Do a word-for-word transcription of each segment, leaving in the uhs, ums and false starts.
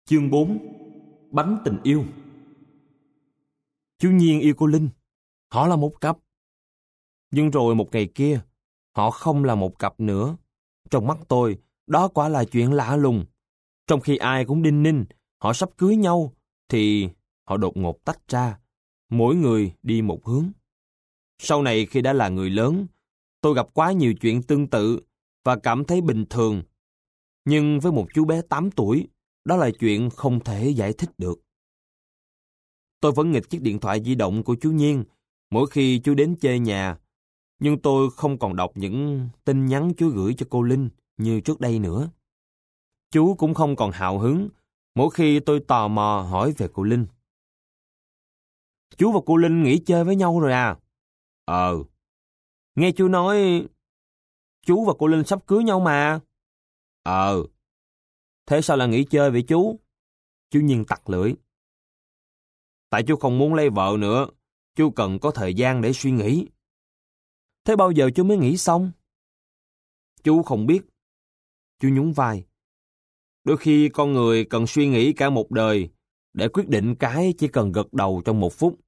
Chương bốn. Bánh tình yêu. Chú Nhiên yêu cô Linh. Họ là một cặp. Nhưng rồi một ngày kia, họ không là một cặp nữa. Trong mắt tôi, đó quả là chuyện lạ lùng. Trong khi ai cũng đinh ninh, họ sắp cưới nhau, thì họ đột ngột tách ra, mỗi người đi một hướng. Sau này khi đã là người lớn, tôi gặp quá nhiều chuyện tương tự và cảm thấy bình thường. Nhưng với một chú bé tám tuổi, đó là chuyện không thể giải thích được. Tôi vẫn nghịch chiếc điện thoại di động của chú Nhiên mỗi khi chú đến chơi nhà, nhưng tôi không còn đọc những tin nhắn chú gửi cho cô Linh như trước đây nữa. Chú cũng không còn hào hứng mỗi khi tôi tò mò hỏi về cô Linh. Chú và cô Linh nghỉ chơi với nhau rồi à? Ờ. Nghe chú nói chú và cô Linh sắp cưới nhau mà. Ờ. Thế sao là nghỉ chơi vậy chú? Chú Nhiên tặc lưỡi. Tại chú không muốn lấy vợ nữa, chú cần có thời gian để suy nghĩ. Thế bao giờ chú mới nghĩ xong? Chú không biết. Chú nhún vai. Đôi khi con người cần suy nghĩ cả một đời để quyết định cái chỉ cần gật đầu trong một phút.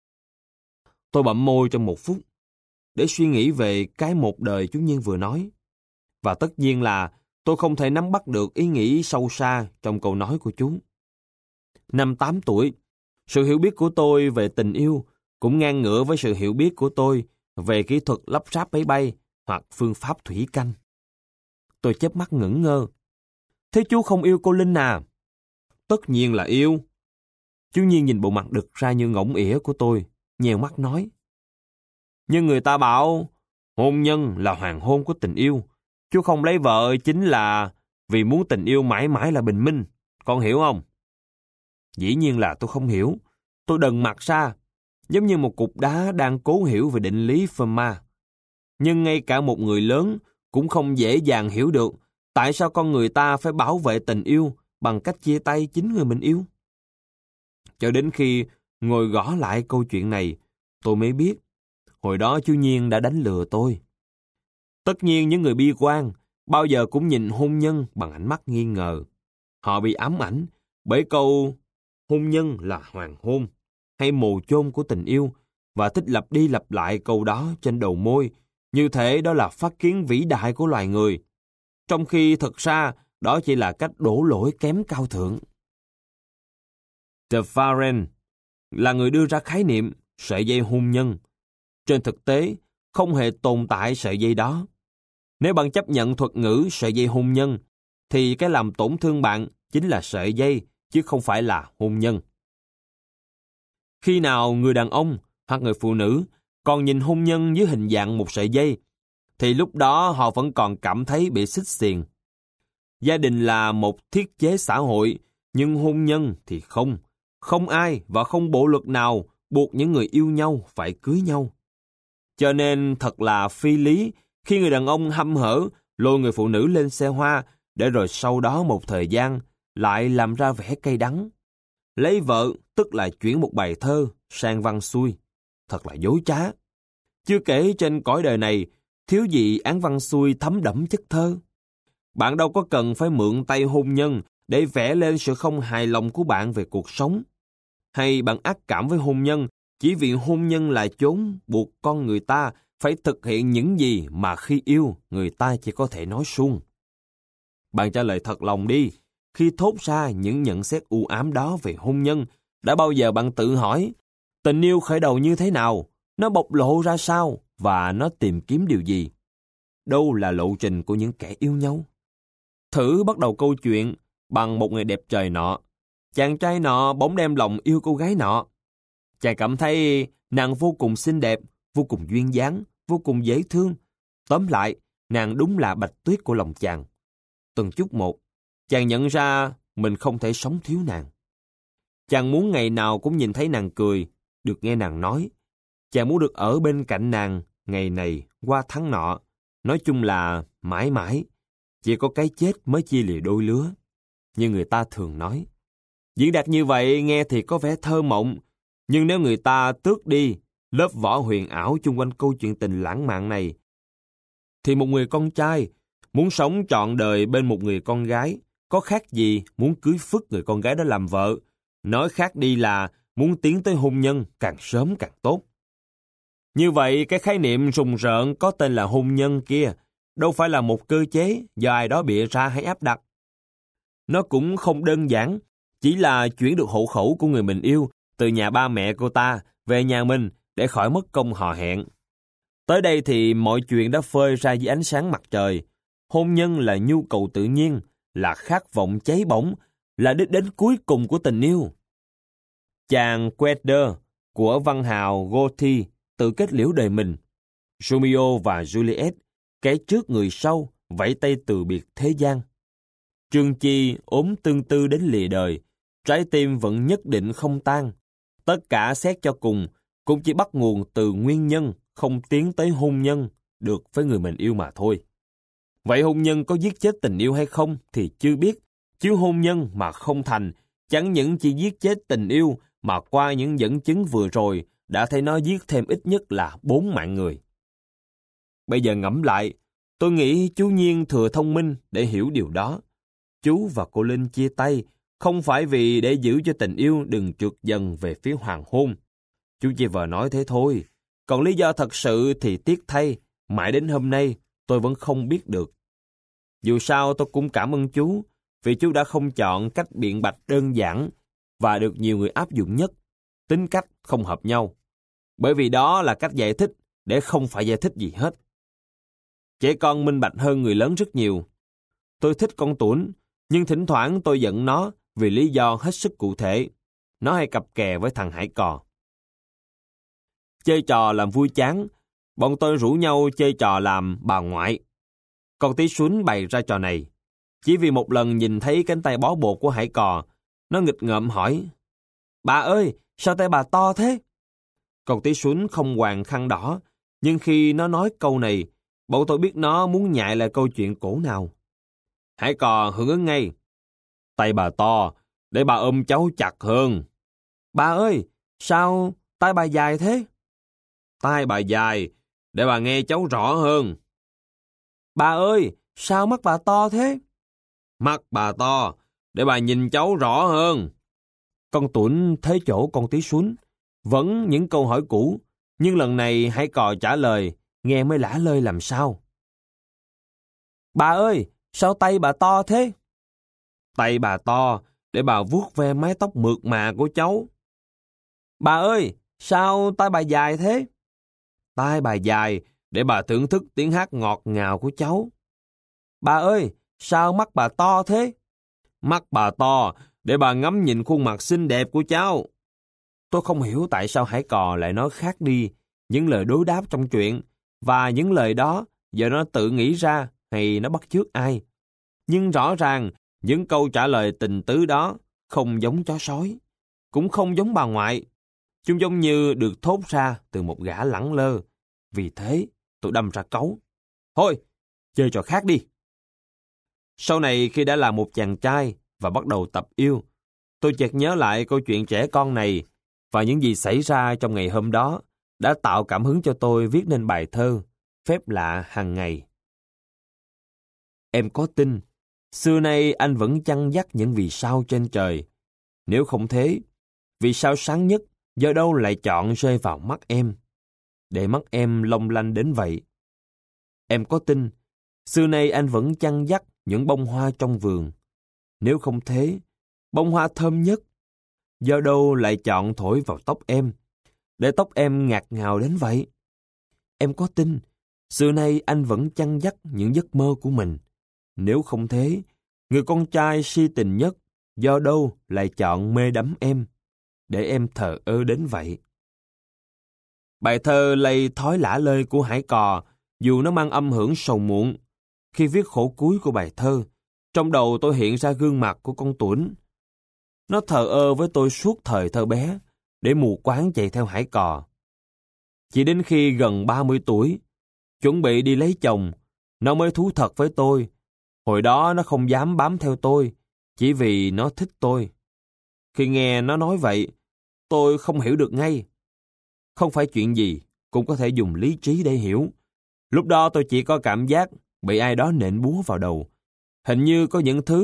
Tôi bặm môi trong một phút để suy nghĩ về cái một đời chú Nhiên vừa nói. Và tất nhiên là tôi không thể nắm bắt được ý nghĩ sâu xa trong câu nói của chú. Năm tám tuổi, sự hiểu biết của tôi về tình yêu cũng ngang ngửa với sự hiểu biết của tôi về kỹ thuật lắp ráp máy bay hoặc phương pháp thủy canh. Tôi chớp mắt ngẩn ngơ. Thế chú không yêu cô Linh à? Tất nhiên là yêu. Chú Nhiên nhìn bộ mặt đực ra như ngỗng ỉa của tôi, nhèo mắt nói. Nhưng người ta bảo hôn nhân là hoàng hôn của tình yêu. Chú không lấy vợ chính là vì muốn tình yêu mãi mãi là bình minh. Con hiểu không? Dĩ nhiên là tôi không hiểu. Tôi đần mặt ra, giống như một cục đá đang cố hiểu về định lý Fermat. Nhưng ngay cả một người lớn cũng không dễ dàng hiểu được tại sao con người ta phải bảo vệ tình yêu bằng cách chia tay chính người mình yêu. Cho đến khi ngồi gõ lại câu chuyện này, tôi mới biết, hồi đó chú Nhiên đã đánh lừa tôi. Tất nhiên những người bi quan bao giờ cũng nhìn hôn nhân bằng ánh mắt nghi ngờ. Họ bị ám ảnh bởi câu hôn nhân là hoàng hôn hay mồ chôn của tình yêu và thích lặp đi lặp lại câu đó trên đầu môi như thể đó là phát kiến vĩ đại của loài người. Trong khi thực ra đó chỉ là cách đổ lỗi kém cao thượng. De Varenne là người đưa ra khái niệm sợi dây hôn nhân. Trên thực tế, không hề tồn tại sợi dây đó. Nếu bạn chấp nhận thuật ngữ sợi dây hôn nhân, thì cái làm tổn thương bạn chính là sợi dây, chứ không phải là hôn nhân. Khi nào người đàn ông hoặc người phụ nữ còn nhìn hôn nhân dưới hình dạng một sợi dây, thì lúc đó họ vẫn còn cảm thấy bị xích xiềng. Gia đình là một thiết chế xã hội, nhưng hôn nhân thì không. Không ai và không bộ luật nào buộc những người yêu nhau phải cưới nhau. Cho nên thật là phi lý khi người đàn ông hăm hở lôi người phụ nữ lên xe hoa để rồi sau đó một thời gian lại làm ra vẻ cay đắng. Lấy vợ tức là chuyển một bài thơ sang văn xuôi. Thật là dối trá. Chưa kể trên cõi đời này thiếu gì án văn xuôi thấm đẫm chất thơ. Bạn đâu có cần phải mượn tay hôn nhân để vẽ lên sự không hài lòng của bạn về cuộc sống. Hay bạn ác cảm với hôn nhân chỉ vì hôn nhân là chốn buộc con người ta phải thực hiện những gì mà khi yêu người ta chỉ có thể nói suông. Bạn trả lời thật lòng đi, khi thốt ra những nhận xét u ám đó về hôn nhân, đã bao giờ bạn tự hỏi, tình yêu khởi đầu như thế nào, nó bộc lộ ra sao và nó tìm kiếm điều gì? Đâu là lộ trình của những kẻ yêu nhau? Thử bắt đầu câu chuyện bằng một ngày đẹp trời nọ. Chàng trai nọ bỗng đem lòng yêu cô gái nọ. Chàng cảm thấy nàng vô cùng xinh đẹp, vô cùng duyên dáng, vô cùng dễ thương. Tóm lại, nàng đúng là bạch tuyết của lòng chàng. Từng chút một, chàng nhận ra mình không thể sống thiếu nàng. Chàng muốn ngày nào cũng nhìn thấy nàng cười, được nghe nàng nói. Chàng muốn được ở bên cạnh nàng ngày này qua tháng nọ. Nói chung là mãi mãi, chỉ có cái chết mới chia lìa đôi lứa. Như người ta thường nói. Diễn đạt như vậy nghe thì có vẻ thơ mộng, nhưng nếu người ta tước đi lớp vỏ huyền ảo chung quanh câu chuyện tình lãng mạn này, thì một người con trai muốn sống trọn đời bên một người con gái có khác gì muốn cưới phức người con gái đó làm vợ, nói khác đi là muốn tiến tới hôn nhân càng sớm càng tốt. Như vậy, cái khái niệm rùng rợn có tên là hôn nhân kia đâu phải là một cơ chế do ai đó bịa ra hay áp đặt. Nó cũng không đơn giản, chỉ là chuyển được hộ khẩu của người mình yêu từ nhà ba mẹ cô ta về nhà mình để khỏi mất công hò hẹn. Tới đây thì mọi chuyện đã phơi ra dưới ánh sáng mặt trời. Hôn nhân là nhu cầu tự nhiên, là khát vọng cháy bỏng, là đích đến cuối cùng của tình yêu. Chàng Queder của văn hào Goethe tự kết liễu đời mình. Romeo và Juliet, cái trước người sau, vẫy tay từ biệt thế gian. Trương Chi ốm tương tư đến lìa đời, trái tim vẫn nhất định không tan. Tất cả xét cho cùng cũng chỉ bắt nguồn từ nguyên nhân không tiến tới hôn nhân được với người mình yêu mà thôi. Vậy hôn nhân có giết chết tình yêu hay không thì chưa biết, chứ hôn nhân mà không thành chẳng những chỉ giết chết tình yêu mà qua những dẫn chứng vừa rồi đã thấy nó giết thêm ít nhất là bốn mạng người. Bây giờ ngẫm lại, tôi nghĩ chú Nhiên thừa thông minh để hiểu điều đó. Chú và cô Linh chia tay không phải vì để giữ cho tình yêu đừng trượt dần về phía hoàng hôn. Chú chỉ vờ nói thế thôi. Còn lý do thật sự thì tiếc thay, mãi đến hôm nay tôi vẫn không biết được. Dù sao tôi cũng cảm ơn chú, vì chú đã không chọn cách biện bạch đơn giản và được nhiều người áp dụng nhất, tính cách không hợp nhau. Bởi vì đó là cách giải thích để không phải giải thích gì hết. Trẻ con minh bạch hơn người lớn rất nhiều. Tôi thích con Tuấn, nhưng thỉnh thoảng tôi giận nó vì lý do hết sức cụ thể. Nó hay cặp kè với thằng Hải Cò. Chơi trò làm vui chán, bọn tôi rủ nhau chơi trò làm bà ngoại. Con tí Xuân bày ra trò này. Chỉ vì một lần nhìn thấy cánh tay bó bột của Hải Cò, nó nghịch ngợm hỏi: "Bà ơi, sao tay bà to thế?" Con tí Xuân không hoàng khăn đỏ, nhưng khi nó nói câu này, bọn tôi biết nó muốn nhại lại câu chuyện cổ nào. Hải Cò hưởng ứng ngay: "Tay bà to, để bà ôm cháu chặt hơn." "Bà ơi, sao tay bà dài thế?" "Tay bà dài, để bà nghe cháu rõ hơn." "Bà ơi, sao mắt bà to thế?" "Mắt bà to, để bà nhìn cháu rõ hơn." Con Tuấn thấy chỗ con tí Xuân, vẫn những câu hỏi cũ, nhưng lần này Hải Cò trả lời, nghe mới lả lơi làm sao. "Bà ơi, sao tay bà to thế?" "Tay bà to, để bà vuốt ve mái tóc mượt mà của cháu." "Bà ơi, sao tay bà dài thế?" "Tay bà dài, để bà thưởng thức tiếng hát ngọt ngào của cháu." "Bà ơi, sao mắt bà to thế?" "Mắt bà to, để bà ngắm nhìn khuôn mặt xinh đẹp của cháu." Tôi không hiểu tại sao Hải Cò lại nói khác đi những lời đối đáp trong chuyện, và những lời đó giờ nó tự nghĩ ra hay nó bắt chước ai. Nhưng rõ ràng những câu trả lời tình tứ đó không giống chó sói, cũng không giống bà ngoại. Chúng giống như được thốt ra từ một gã lẳng lơ. Vì thế tôi đâm ra cáu: "Thôi, chơi trò khác đi." Sau này khi đã là một chàng trai và bắt đầu tập yêu, tôi chợt nhớ lại câu chuyện trẻ con này, và những gì xảy ra trong ngày hôm đó đã tạo cảm hứng cho tôi viết nên bài thơ Phép lạ hàng ngày. Em có tin, xưa nay anh vẫn chăn dắt những vì sao trên trời. Nếu không thế, vì sao sáng nhất do đâu lại chọn rơi vào mắt em, để mắt em long lanh đến vậy? Em có tin, xưa nay anh vẫn chăn dắt những bông hoa trong vườn. Nếu không thế, bông hoa thơm nhất do đâu lại chọn thổi vào tóc em, để tóc em ngạt ngào đến vậy? Em có tin, xưa nay anh vẫn chăn dắt những giấc mơ của mình. Nếu không thế, người con trai si tình nhất do đâu lại chọn mê đắm em, để em thờ ơ đến vậy? Bài thơ lây thói lả lơi của Hải Cò, dù nó mang âm hưởng sầu muộn. Khi viết khổ cuối của bài thơ, trong đầu tôi hiện ra gương mặt của con Tuấn. Nó thờ ơ với tôi suốt thời thơ bé, để mù quáng chạy theo Hải Cò. Chỉ đến khi gần ba mươi tuổi, chuẩn bị đi lấy chồng, nó mới thú thật với tôi. Hồi đó nó không dám bám theo tôi, chỉ vì nó thích tôi. Khi nghe nó nói vậy, tôi không hiểu được ngay. Không phải chuyện gì cũng có thể dùng lý trí để hiểu. Lúc đó tôi chỉ có cảm giác bị ai đó nện búa vào đầu. Hình như có những thứ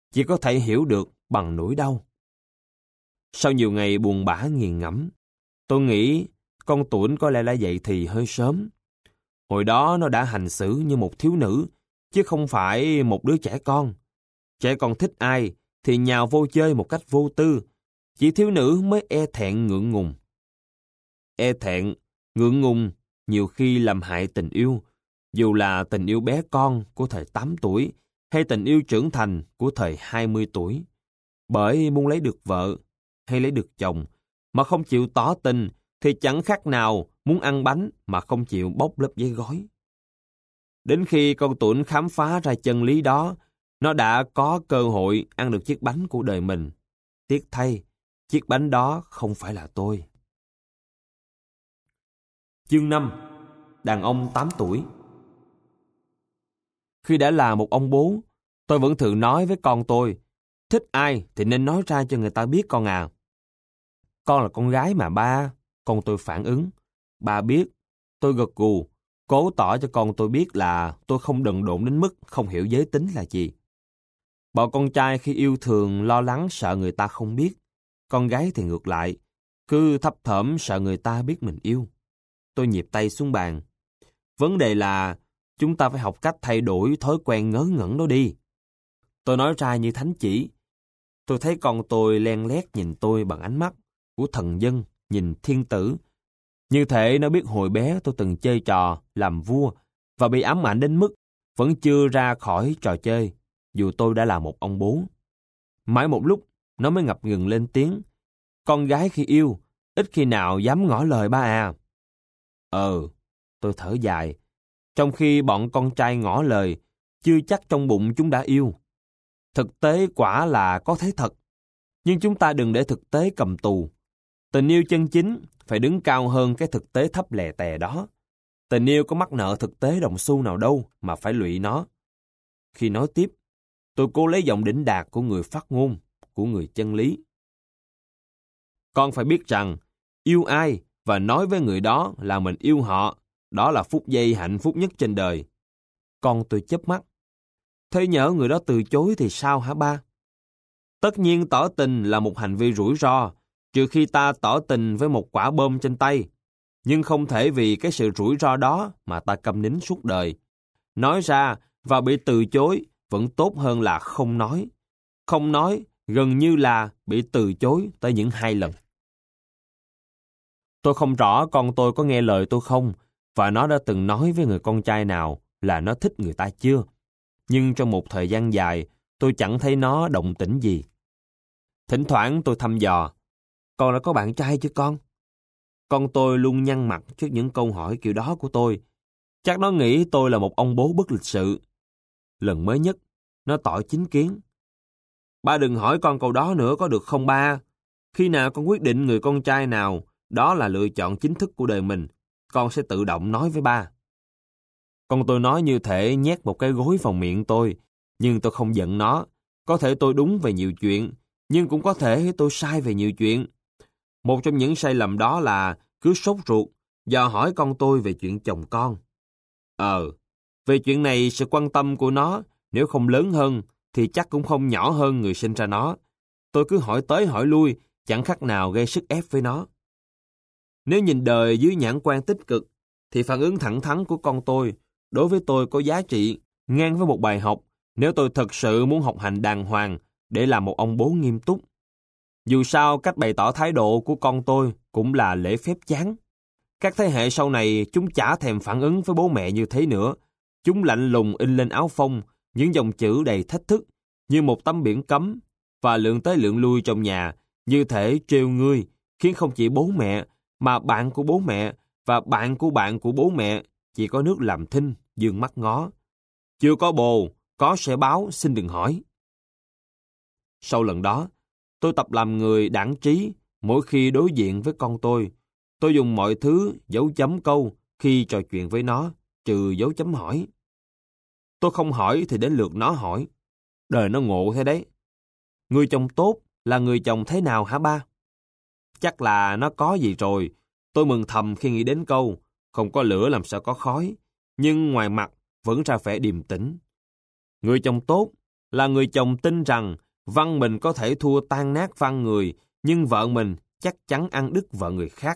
chỉ có thể hiểu được bằng nỗi đau. Sau nhiều ngày buồn bã nghiền ngẫm, tôi nghĩ con Tuấn có lẽ đã dậy thì hơi sớm. Hồi đó nó đã hành xử như một thiếu nữ, chứ không phải một đứa trẻ con. Trẻ con thích ai thì nhào vô chơi một cách vô tư, chỉ thiếu nữ mới e thẹn ngượng ngùng. E thẹn, ngượng ngùng nhiều khi làm hại tình yêu, dù là tình yêu bé con của thời tám tuổi hay tình yêu trưởng thành của thời hai mươi tuổi. Bởi muốn lấy được vợ hay lấy được chồng mà không chịu tỏ tình thì chẳng khác nào muốn ăn bánh mà không chịu bóc lớp giấy gói. Đến khi con Tuấn khám phá ra chân lý đó, nó đã có cơ hội ăn được chiếc bánh của đời mình. Tiếc thay, chiếc bánh đó không phải là tôi. Chương năm. Đàn ông tám tuổi. Khi đã là một ông bố, tôi vẫn thường nói với con tôi, thích ai thì nên nói ra cho người ta biết con à. Con là con gái mà ba, con tôi phản ứng. Ba biết, tôi gật gù, cố tỏ cho con tôi biết là tôi không đần độn đến mức không hiểu giới tính là gì. Bọn con trai khi yêu thường lo lắng sợ người ta không biết, con gái thì ngược lại, cứ thấp thỏm sợ người ta biết mình yêu. Tôi nhịp tay xuống bàn. Vấn đề là chúng ta phải học cách thay đổi thói quen ngớ ngẩn đó đi. Tôi nói ra như thánh chỉ. Tôi thấy con tôi len lét nhìn tôi bằng ánh mắt của thần dân nhìn thiên tử. Như thể nó biết hồi bé tôi từng chơi trò làm vua và bị ám ảnh đến mức vẫn chưa ra khỏi trò chơi, dù tôi đã là một ông bố. Mãi một lúc, nó mới ngập ngừng lên tiếng. Con gái khi yêu, ít khi nào dám ngỏ lời ba à. Ờ, tôi thở dài. Trong khi bọn con trai ngỏ lời, chưa chắc trong bụng chúng đã yêu. Thực tế quả là có thế thật. Nhưng chúng ta đừng để thực tế cầm tù. Tình yêu chân chính phải đứng cao hơn cái thực tế thấp lè tè đó. Tình yêu có mắc nợ thực tế đồng xu nào đâu mà phải lụy nó. Khi nói tiếp, tôi cố lấy giọng đỉnh đạt của người phát ngôn, của người chân lý. Con phải biết rằng, yêu ai và nói với người đó là mình yêu họ, đó là phút giây hạnh phúc nhất trên đời. Con tôi chớp mắt. Thế nhỡ người đó từ chối thì sao hả ba? Tất nhiên tỏ tình là một hành vi rủi ro, trừ khi ta tỏ tình với một quả bom trên tay. Nhưng không thể vì cái sự rủi ro đó mà ta câm nín suốt đời. Nói ra và bị từ chối vẫn tốt hơn là không nói. Không nói gần như là bị từ chối tới những hai lần. Tôi không rõ con tôi có nghe lời tôi không, và nó đã từng nói với người con trai nào là nó thích người ta chưa. Nhưng trong một thời gian dài, tôi chẳng thấy nó động tĩnh gì. Thỉnh thoảng tôi thăm dò, con đã có bạn trai chứ con? Con tôi luôn nhăn mặt trước những câu hỏi kiểu đó của tôi. Chắc nó nghĩ tôi là một ông bố bất lịch sự. Lần mới nhất, nó tỏ chính kiến. Ba đừng hỏi con câu đó nữa có được không ba? Khi nào con quyết định người con trai nào, đó là lựa chọn chính thức của đời mình, con sẽ tự động nói với ba. Con tôi nói như thể nhét một cái gối vào miệng tôi, nhưng tôi không giận nó. Có thể tôi đúng về nhiều chuyện, nhưng cũng có thể tôi sai về nhiều chuyện. Một trong những sai lầm đó là cứ sốt ruột, dò hỏi con tôi về chuyện chồng con. Ờ, về chuyện này sự quan tâm của nó, nếu không lớn hơn, thì chắc cũng không nhỏ hơn người sinh ra nó. Tôi cứ hỏi tới hỏi lui, chẳng khác nào gây sức ép với nó. Nếu nhìn đời dưới nhãn quan tích cực, thì phản ứng thẳng thắn của con tôi đối với tôi có giá trị ngang với một bài học nếu tôi thật sự muốn học hành đàng hoàng để làm một ông bố nghiêm túc. Dù sao, cách bày tỏ thái độ của con tôi cũng là lễ phép chán. Các thế hệ sau này chúng chả thèm phản ứng với bố mẹ như thế nữa. Chúng lạnh lùng in lên áo phông những dòng chữ đầy thách thức như một tấm biển cấm và lượn tới lượn lui trong nhà như thể trêu ngươi, khiến không chỉ bố mẹ mà bạn của bố mẹ và bạn của bạn của bố mẹ chỉ có nước làm thinh, dương mắt ngó. Chưa có bồ, có sẽ báo, xin đừng hỏi. Sau lần đó, tôi tập làm người đãng trí mỗi khi đối diện với con tôi. Tôi dùng mọi thứ dấu chấm câu khi trò chuyện với nó, trừ dấu chấm hỏi. Tôi không hỏi thì đến lượt nó hỏi. Đời nó ngộ thế đấy. Người chồng tốt là người chồng thế nào hả ba? Chắc là nó có gì rồi. Tôi mừng thầm khi nghĩ đến câu không có lửa làm sao có khói, nhưng ngoài mặt vẫn ra vẻ điềm tĩnh. Người chồng tốt là người chồng tin rằng văn mình có thể thua tan nát văn người, nhưng vợ mình chắc chắn ăn đứt vợ người khác.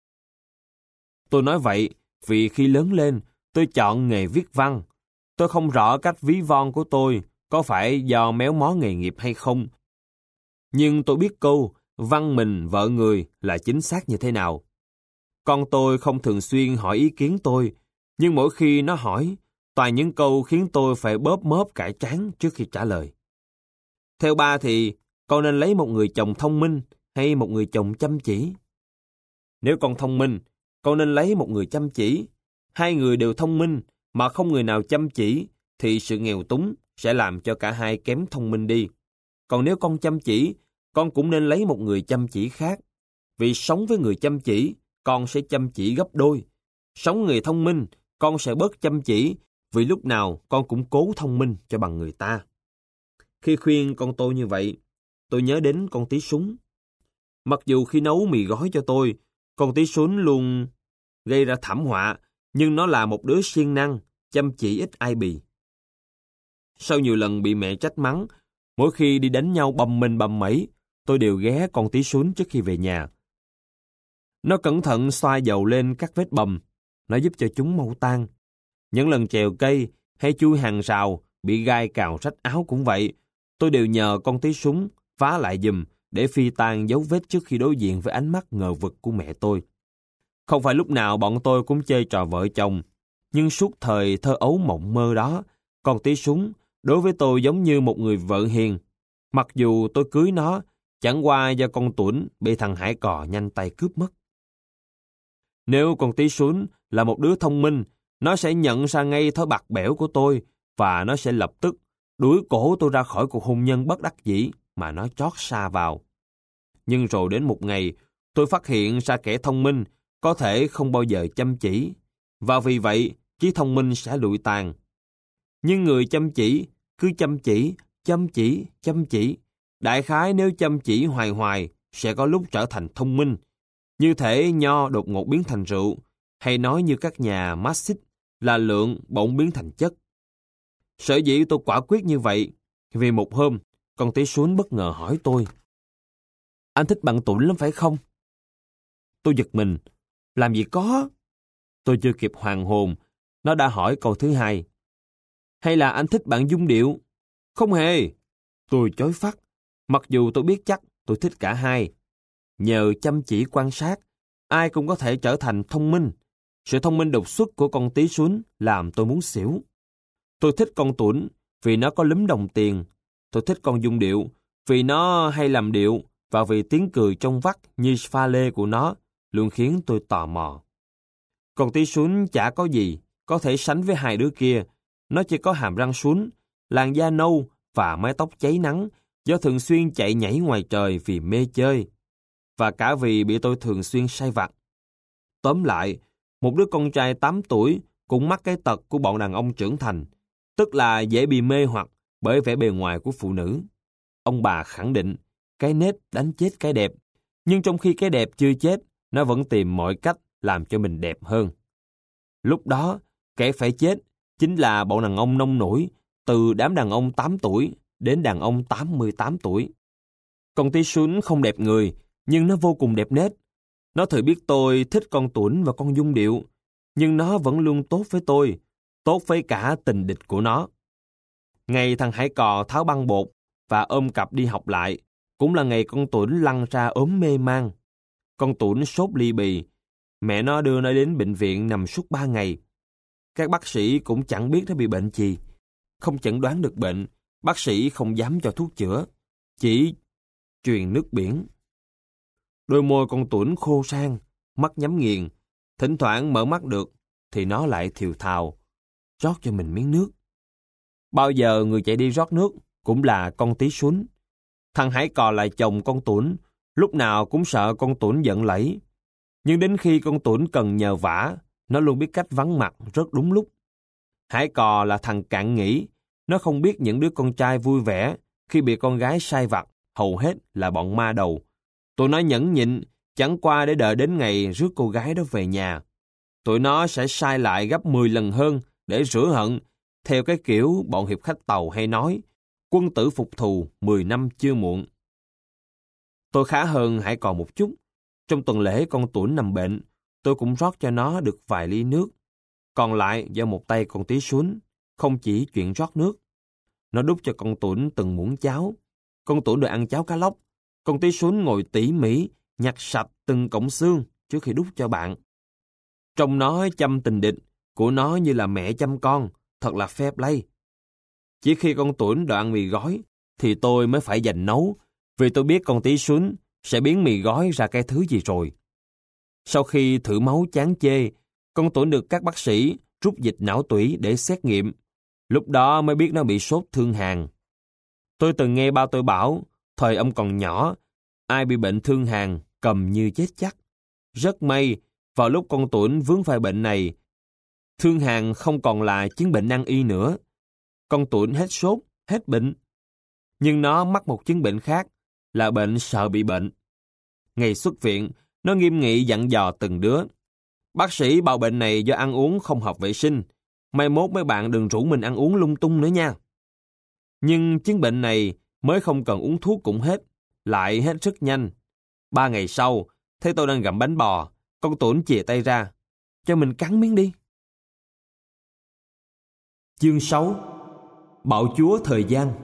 Tôi nói vậy vì khi lớn lên, tôi chọn nghề viết văn. Tôi không rõ cách ví von của tôi có phải do méo mó nghề nghiệp hay không. Nhưng tôi biết câu văn mình vợ người là chính xác như thế nào. Con tôi không thường xuyên hỏi ý kiến tôi, nhưng mỗi khi nó hỏi, toàn những câu khiến tôi phải bóp móp cãi trán trước khi trả lời. Theo ba thì, con nên lấy một người chồng thông minh hay một người chồng chăm chỉ? Nếu con thông minh, con nên lấy một người chăm chỉ. Hai người đều thông minh mà không người nào chăm chỉ thì sự nghèo túng sẽ làm cho cả hai kém thông minh đi. Còn nếu con chăm chỉ, con cũng nên lấy một người chăm chỉ khác. Vì sống với người chăm chỉ, con sẽ chăm chỉ gấp đôi. Sống người thông minh, con sẽ bớt chăm chỉ vì lúc nào con cũng cố thông minh cho bằng người ta. Khi khuyên con tôi như vậy, tôi nhớ đến con tí súng. Mặc dù khi nấu mì gói cho tôi, con tí súng luôn gây ra thảm họa, nhưng nó là một đứa siêng năng, chăm chỉ ít ai bì. Sau nhiều lần bị mẹ trách mắng, mỗi khi đi đánh nhau bầm mình bầm mẩy, tôi đều ghé con tí súng trước khi về nhà. Nó cẩn thận xoa dầu lên các vết bầm, nó giúp cho chúng mau tan. Những lần trèo cây hay chui hàng rào bị gai cào rách áo cũng vậy, tôi đều nhờ con tí súng vá lại giùm để phi tan dấu vết trước khi đối diện với ánh mắt ngờ vực của mẹ tôi. Không phải lúc nào bọn tôi cũng chơi trò vợ chồng, nhưng suốt thời thơ ấu mộng mơ đó, con tí súng đối với tôi giống như một người vợ hiền. Mặc dù tôi cưới nó, chẳng qua do con Tuấn bị thằng Hải Cò nhanh tay cướp mất. Nếu con tí súng là một đứa thông minh, nó sẽ nhận ra ngay thói bạc bẽo của tôi và nó sẽ lập tức đuổi cổ tôi ra khỏi cuộc hôn nhân bất đắc dĩ mà nó chót sa vào. Nhưng rồi đến một ngày, tôi phát hiện ra kẻ thông minh có thể không bao giờ chăm chỉ, và vì vậy trí thông minh sẽ lụi tàn. Nhưng người chăm chỉ cứ chăm chỉ, chăm chỉ, chăm chỉ. Đại khái nếu chăm chỉ hoài hoài sẽ có lúc trở thành thông minh. Như thể nho đột ngột biến thành rượu, hay nói như các nhà Marxist là lượng bỗng biến thành chất. Sở dĩ tôi quả quyết như vậy, vì một hôm, con tí sún bất ngờ hỏi tôi: "Anh thích bạn Tuấn lắm phải không?" Tôi giật mình. Làm gì có? Tôi chưa kịp hoàn hồn, nó đã hỏi câu thứ hai. "Hay là anh thích bạn Dung Điệu?" "Không hề." Tôi chối phắt, mặc dù tôi biết chắc tôi thích cả hai. Nhờ chăm chỉ quan sát, ai cũng có thể trở thành thông minh. Sự thông minh đột xuất của con tí sún làm tôi muốn xỉu. Tôi thích con Tuấn vì nó có lúm đồng tiền. Tôi thích con Dung Điệu vì nó hay làm điệu và vì tiếng cười trong vắt như pha lê của nó luôn khiến tôi tò mò. Con tí sún chả có gì có thể sánh với hai đứa kia. Nó chỉ có hàm răng sún, làn da nâu và mái tóc cháy nắng do thường xuyên chạy nhảy ngoài trời vì mê chơi, và cả vì bị tôi thường xuyên sai vặt. Tóm lại, một đứa con trai tám tuổi cũng mắc cái tật của bọn đàn ông trưởng thành, tức là dễ bị mê hoặc bởi vẻ bề ngoài của phụ nữ. Ông bà khẳng định, cái nết đánh chết cái đẹp, nhưng trong khi cái đẹp chưa chết, nó vẫn tìm mọi cách làm cho mình đẹp hơn. Lúc đó, kẻ phải chết chính là bọn đàn ông nông nổi, từ đám đàn ông tám tuổi đến đàn ông tám mươi tám tuổi. Con tí sún không đẹp người, nhưng nó vô cùng đẹp nết. Nó thừa biết tôi thích con Tuấn và con Dung Điệu, nhưng nó vẫn luôn tốt với tôi, tốt với cả tình địch của nó. Ngày thằng Hải Cò tháo băng bột và ôm cặp đi học lại, cũng là ngày con Tuấn lăn ra ốm mê man. Con Tuấn sốt ly bì, mẹ nó đưa nó đến bệnh viện nằm suốt ba ngày. Các bác sĩ cũng chẳng biết nó bị bệnh gì. Không chẩn đoán được bệnh, bác sĩ không dám cho thuốc chữa, chỉ truyền nước biển. Đôi môi con Tuấn khô sang, mắt nhắm nghiền, thỉnh thoảng mở mắt được thì nó lại thều thào, rót cho mình miếng nước. Bao giờ người chạy đi rót nước cũng là con tí sún. Thằng Hải Cò là chồng con Tuấn, lúc nào cũng sợ con Tuấn giận lẫy. Nhưng đến khi con Tuấn cần nhờ vả, nó luôn biết cách vắng mặt rất đúng lúc. Hải Cò là thằng cạn nghĩ, nó không biết những đứa con trai vui vẻ khi bị con gái sai vặt, hầu hết là bọn ma đầu. Tụi nó nhẫn nhịn, chẳng qua để đợi đến ngày rước cô gái đó về nhà. Tụi nó sẽ sai lại gấp mười lần hơn để rửa hận, theo cái kiểu bọn hiệp khách tàu hay nói, quân tử phục thù mười năm chưa muộn. Tôi khá hơn Hải còn một chút. Trong tuần lễ con Tuấn nằm bệnh, tôi cũng rót cho nó được vài ly nước. Còn lại do một tay con Tí Xuân, không chỉ chuyện rót nước. Nó đút cho con Tuấn từng muỗng cháo. Con Tuấn được ăn cháo cá lóc. Con Tí Xuân ngồi tỉ mỉ, nhặt sạch từng cọng xương trước khi đút cho bạn. Trông nó chăm tình địch của nó như là mẹ chăm con, thật là fair play. Chỉ khi con Tuấn đòi ăn mì gói, thì tôi mới phải dành nấu, vì tôi biết con Tí Xuân sẽ biến mì gói ra cái thứ gì rồi. Sau khi thử máu chán chê, con Tuấn được các bác sĩ rút dịch não tủy để xét nghiệm. Lúc đó mới biết nó bị sốt thương hàn. Tôi từng nghe ba tôi bảo, thời ông còn nhỏ, ai bị bệnh thương hàn cầm như chết chắc. Rất may, vào lúc con Tuấn vướng phải bệnh này, thương hàn không còn là chứng bệnh nan y nữa. Con Tuấn hết sốt, hết bệnh. Nhưng nó mắc một chứng bệnh khác, là bệnh sợ bị bệnh. Ngày xuất viện, nó nghiêm nghị dặn dò từng đứa. Bác sĩ bảo bệnh này do ăn uống không hợp vệ sinh. Mai mốt mấy bạn đừng rủ mình ăn uống lung tung nữa nha. Nhưng chứng bệnh này mới không cần uống thuốc cũng hết, lại hết rất nhanh. Ba ngày sau, thấy tôi đang gặm bánh bò, con Tuấn chìa tay ra. Cho mình cắn miếng đi. Chương sáu. Bạo chúa thời gian.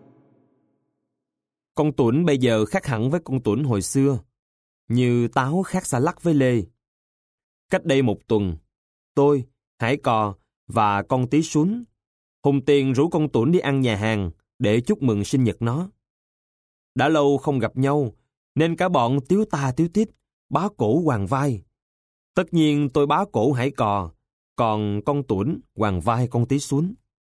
Con Tuấn bây giờ khác hẳn với con Tuấn hồi xưa, như táo khác xà lách với lê. Cách đây một tuần, tôi, Hải Cò và con Tí Xuân hùng tiền rủ con Tuấn đi ăn nhà hàng để chúc mừng sinh nhật nó. Đã lâu không gặp nhau, nên cả bọn tiếu ta tiếu tít, bá cổ hoàng vai. Tất nhiên tôi bá cổ Hải Cò, còn con Tuấn hoàng vai con Tí Xuân.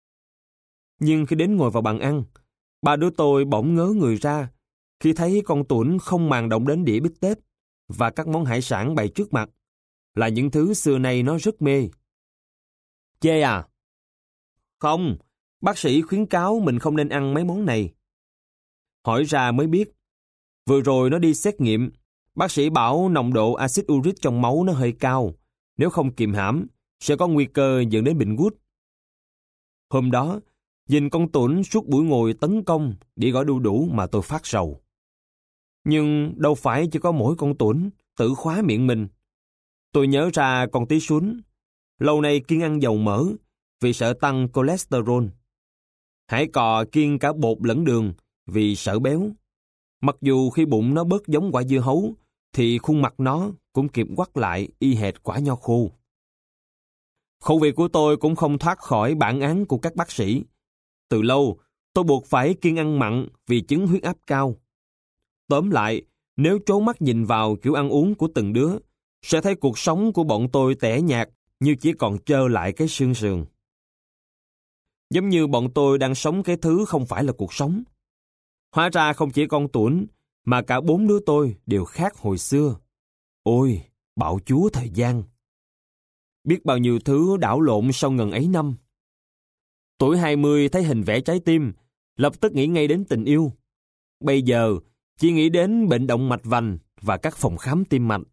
Nhưng khi đến ngồi vào bàn ăn, ba đứa tôi bỗng ngớ người ra khi thấy con Tuấn không màng động đến đĩa bít tết và các món hải sản bày trước mặt, là những thứ xưa nay nó rất mê. Chê à? Không, bác sĩ khuyến cáo mình không nên ăn mấy món này. Hỏi ra mới biết, vừa rồi nó đi xét nghiệm, bác sĩ bảo nồng độ axit uric trong máu nó hơi cao, nếu không kiềm hãm sẽ có nguy cơ dẫn đến bệnh gút. Hôm đó, nhìn con Tuấn suốt buổi ngồi tấn công để gõ đu đủ mà tôi phát sầu. Nhưng đâu phải chỉ có mỗi con Tuấn tự khóa miệng mình. Tôi nhớ ra con Tí Xuân, lâu nay kiêng ăn dầu mỡ vì sợ tăng cholesterol. Hải Cò kiêng cả bột lẫn đường vì sợ béo. Mặc dù khi bụng nó bớt giống quả dưa hấu, thì khuôn mặt nó cũng kịp quắt lại y hệt quả nho khô. Khẩu vị của tôi cũng không thoát khỏi bản án của các bác sĩ. Từ lâu, tôi buộc phải kiêng ăn mặn vì chứng huyết áp cao. Tóm lại, nếu trố mắt nhìn vào kiểu ăn uống của từng đứa, sẽ thấy cuộc sống của bọn tôi tẻ nhạt như chỉ còn trơ lại cái xương sườn. Giống như bọn tôi đang sống cái thứ không phải là cuộc sống. Hóa ra không chỉ con Tuấn, mà cả bốn đứa tôi đều khác hồi xưa. Ôi, bạo chúa thời gian! Biết bao nhiêu thứ đảo lộn sau ngần ấy năm. Tuổi hai mươi thấy hình vẽ trái tim, lập tức nghĩ ngay đến tình yêu. Bây giờ, chỉ nghĩ đến bệnh động mạch vành và các phòng khám tim mạch.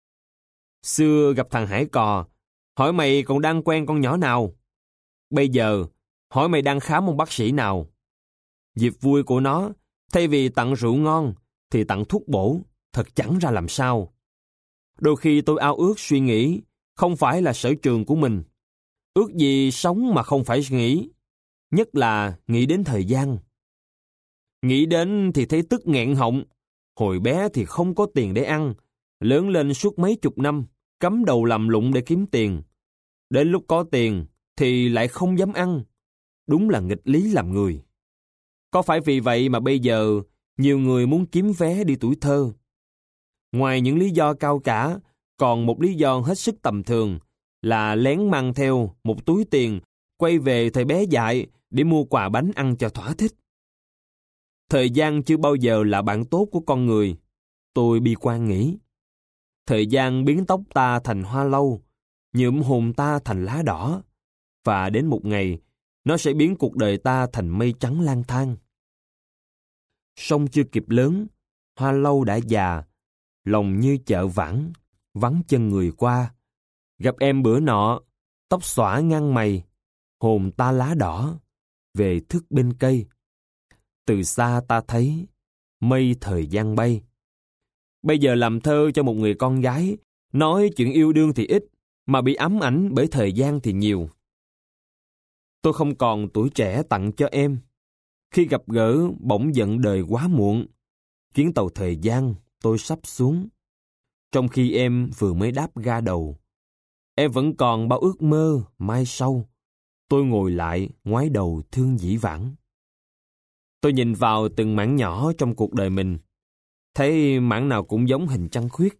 Xưa gặp thằng Hải Cò, hỏi mày còn đang quen con nhỏ nào. Bây giờ, hỏi mày đang khám ông bác sĩ nào. Dịp vui của nó, thay vì tặng rượu ngon, thì tặng thuốc bổ, thật chẳng ra làm sao. Đôi khi tôi ao ước suy nghĩ, không phải là sở trường của mình. Ước gì sống mà không phải nghĩ, nhất là nghĩ đến thời gian. Nghĩ đến thì thấy tức nghẹn họng. Hồi bé thì không có tiền để ăn, lớn lên suốt mấy chục năm, cắm đầu làm lụng để kiếm tiền. Đến lúc có tiền thì lại không dám ăn. Đúng là nghịch lý làm người. Có phải vì vậy mà bây giờ nhiều người muốn kiếm vé đi tuổi thơ? Ngoài những lý do cao cả, còn một lý do hết sức tầm thường là lén mang theo một túi tiền quay về thời bé dại để mua quà bánh ăn cho thỏa thích. Thời gian chưa bao giờ là bạn tốt của con người, tôi bi quan nghĩ. Thời gian biến tóc ta thành hoa lâu, nhuộm hồn ta thành lá đỏ, và đến một ngày, nó sẽ biến cuộc đời ta thành mây trắng lang thang. Sông chưa kịp lớn, hoa lâu đã già, lòng như chợ vắng, vắng chân người qua. Gặp em bữa nọ, tóc xõa ngang mày, hồn ta lá đỏ, về thức bên cây. Từ xa ta thấy mây thời gian bay. Bây giờ làm thơ cho một người con gái, nói chuyện yêu đương thì ít, mà bị ám ảnh bởi thời gian thì nhiều. Tôi không còn tuổi trẻ tặng cho em. Khi gặp gỡ bỗng giận đời quá muộn. Chuyến tàu thời gian tôi sắp xuống. Trong khi em vừa mới đáp ga đầu. Em vẫn còn bao ước mơ mai sau. Tôi ngồi lại ngoái đầu thương dĩ vãng. Tôi nhìn vào từng mảng nhỏ trong cuộc đời mình. Thấy mảng nào cũng giống hình trăng khuyết.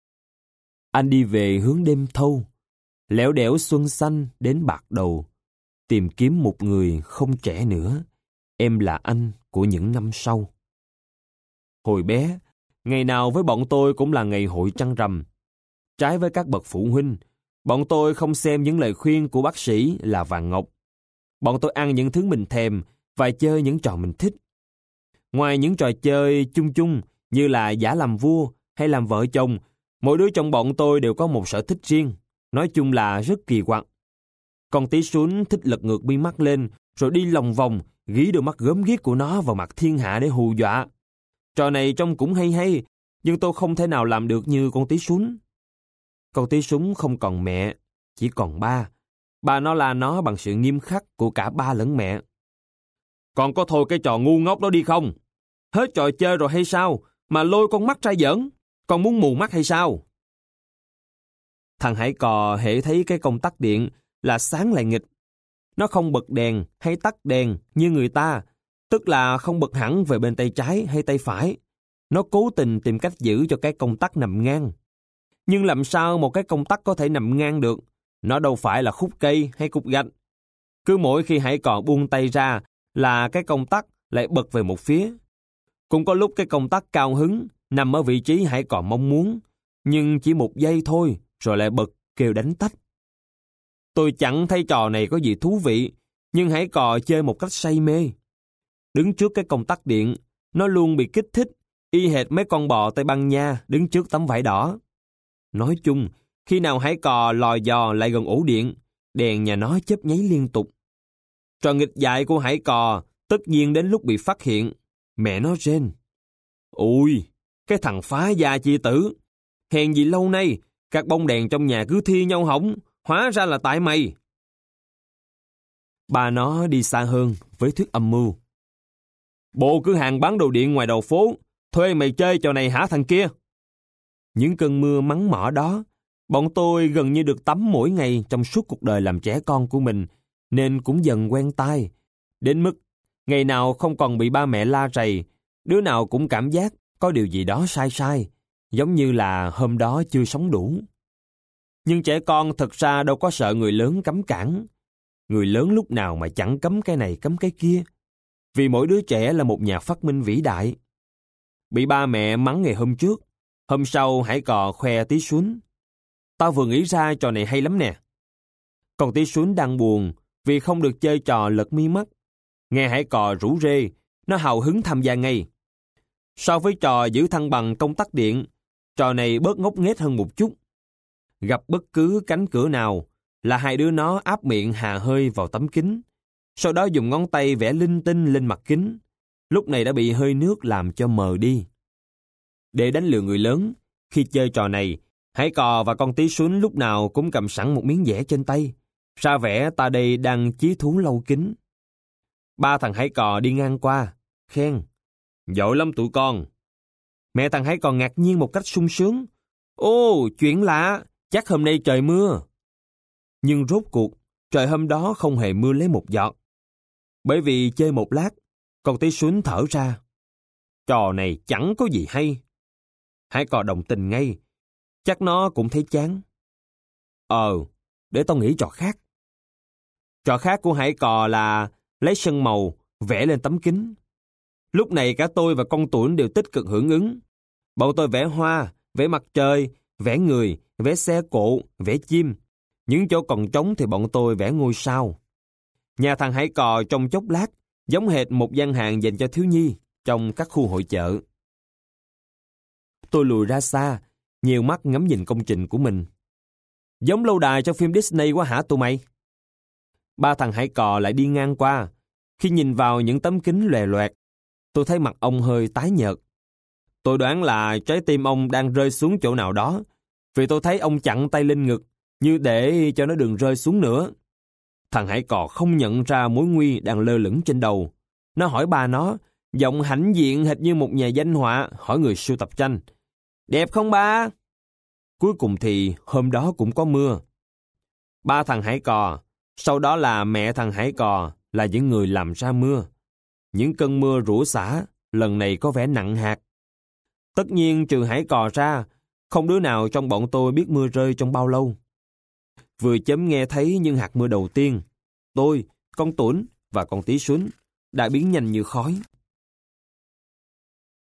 Anh đi về hướng đêm thâu. Lẻo đẻo xuân xanh đến bạc đầu. Tìm kiếm một người không trẻ nữa. Em là anh của những năm sau. Hồi bé, ngày nào với bọn tôi cũng là ngày hội trăng rằm. Trái với các bậc phụ huynh, bọn tôi không xem những lời khuyên của bác sĩ là vàng ngọc. Bọn tôi ăn những thứ mình thèm và chơi những trò mình thích. Ngoài những trò chơi chung chung như là giả làm vua hay làm vợ chồng, mỗi đứa trong bọn tôi đều có một sở thích riêng. Nói chung là rất kỳ quặc. Con tí sún thích lật ngược mi mắt lên rồi đi lòng vòng gí đôi mắt gớm ghiếc của nó vào mặt thiên hạ để hù dọa. Trò này trông cũng hay hay, nhưng tôi không thể nào làm được như con tí sún. Con tí sún không còn mẹ, chỉ còn ba. Ba nó là nó bằng sự nghiêm khắc của cả ba lẫn mẹ. Còn có thôi cái trò ngu ngốc đó đi không? Hết trò chơi rồi hay sao? Mà lôi con mắt ra giỡn, con muốn mù mắt hay sao? Thằng Hải Cò hễ thấy cái công tắc điện là sáng lại nghịch. Nó không bật đèn hay tắt đèn như người ta, tức là không bật hẳn về bên tay trái hay tay phải. Nó cố tình tìm cách giữ cho cái công tắc nằm ngang. Nhưng làm sao một cái công tắc có thể nằm ngang được? Nó đâu phải là khúc cây hay cục gạch. Cứ mỗi khi Hải Cò buông tay ra là cái công tắc lại bật về một phía. Cũng có lúc cái công tắc cao hứng nằm ở vị trí Hải Cò mong muốn, nhưng chỉ một giây thôi rồi lại bật kêu đánh tách. Tôi chẳng thấy trò này có gì thú vị, nhưng Hải Cò chơi một cách say mê. Đứng trước cái công tắc điện, nó luôn bị kích thích, y hệt mấy con bò Tây Ban Nha đứng trước tấm vải đỏ. Nói chung, khi nào Hải Cò lò dò lại gần ổ điện, đèn nhà nó chớp nháy liên tục. Trò nghịch dại của Hải Cò tất nhiên đến lúc bị phát hiện, mẹ nó rên: "Ôi, cái thằng phá gia chi tử, hèn gì lâu nay các bông đèn trong nhà cứ thi nhau hỏng, hóa ra là tại mày." Ba nó đi xa hơn với thuyết âm mưu: "Bộ cửa hàng bán đồ điện ngoài đầu phố, thuê mày chơi trò này hả thằng kia?" Những cơn mưa mắng mỏ đó, bọn tôi gần như được tắm mỗi ngày trong suốt cuộc đời làm trẻ con của mình, nên cũng dần quen tai. Đến mức, ngày nào không còn bị ba mẹ la rầy, đứa nào cũng cảm giác có điều gì đó sai sai, giống như là hôm đó chưa sống đủ. Nhưng trẻ con thật ra đâu có sợ người lớn cấm cản. Người lớn lúc nào mà chẳng cấm cái này cấm cái kia. Vì mỗi đứa trẻ là một nhà phát minh vĩ đại. Bị ba mẹ mắng ngày hôm trước, hôm sau Hải Cò khoe tí sún: "Tao vừa nghĩ ra trò này hay lắm nè." Còn tí sún đang buồn vì không được chơi trò lật mi mắt. Nghe Hải Cò rủ rê, nó hào hứng tham gia ngay. So với trò giữ thăng bằng công tắc điện, trò này bớt ngốc nghếch hơn một chút. Gặp bất cứ cánh cửa nào là hai đứa nó áp miệng hà hơi vào tấm kính, sau đó dùng ngón tay vẽ linh tinh lên mặt kính. Lúc này đã bị hơi nước làm cho mờ đi. Để đánh lừa người lớn, khi chơi trò này, Hải Cò và con tí sún lúc nào cũng cầm sẵn một miếng vẽ trên tay, ra vẻ ta đây đang chí thú lau kính. Ba thằng Hải Cò đi ngang qua, khen: "Giỏi lắm tụi con." Mẹ thằng Hải Cò ngạc nhiên một cách sung sướng: "Ồ, chuyện lạ, chắc hôm nay trời mưa." Nhưng rốt cuộc, trời hôm đó không hề mưa lấy một giọt. Bởi vì chơi một lát, con tí sún thở ra: "Trò này chẳng có gì hay." Hải Cò đồng tình ngay, chắc nó cũng thấy chán. "Ờ, để tao nghĩ trò khác." Trò khác của Hải Cò là lấy sân màu, vẽ lên tấm kính. Lúc này cả tôi và con Tuấn đều tích cực hưởng ứng. Bọn tôi vẽ hoa, vẽ mặt trời, vẽ người, vẽ xe cộ, vẽ chim. Những chỗ còn trống thì bọn tôi vẽ ngôi sao. Nhà thằng Hải Cò trong chốc lát giống hệt một gian hàng dành cho thiếu nhi trong các khu hội chợ. Tôi lùi ra xa, nhiều mắt ngắm nhìn công trình của mình. "Giống lâu đài trong phim Disney quá hả tụi mày?" Ba thằng Hải Cò lại đi ngang qua. Khi nhìn vào những tấm kính lòe loẹt, Tôi thấy mặt ông hơi tái nhợt. Tôi đoán là trái tim ông đang rơi xuống chỗ nào đó, vì tôi thấy ông chặn tay lên ngực, như để cho nó đừng rơi xuống nữa. Thằng Hải Cò không nhận ra mối nguy đang lơ lửng trên đầu. Nó hỏi ba nó, giọng hãnh diện hệt như một nhà danh họa, hỏi người sưu tập tranh. Đẹp không ba? Cuối cùng thì hôm đó cũng có mưa. Ba thằng Hải Cò, sau đó là mẹ thằng Hải Cò, là những người làm ra mưa. Những cơn mưa rủa xả, lần này có vẻ nặng hạt. Tất nhiên trừ Hải Cò ra, không đứa nào trong bọn tôi biết mưa rơi trong bao lâu. Vừa chấm nghe thấy những hạt mưa đầu tiên, tôi, con Tuấn và con Tí Xuân đã biến nhanh như khói.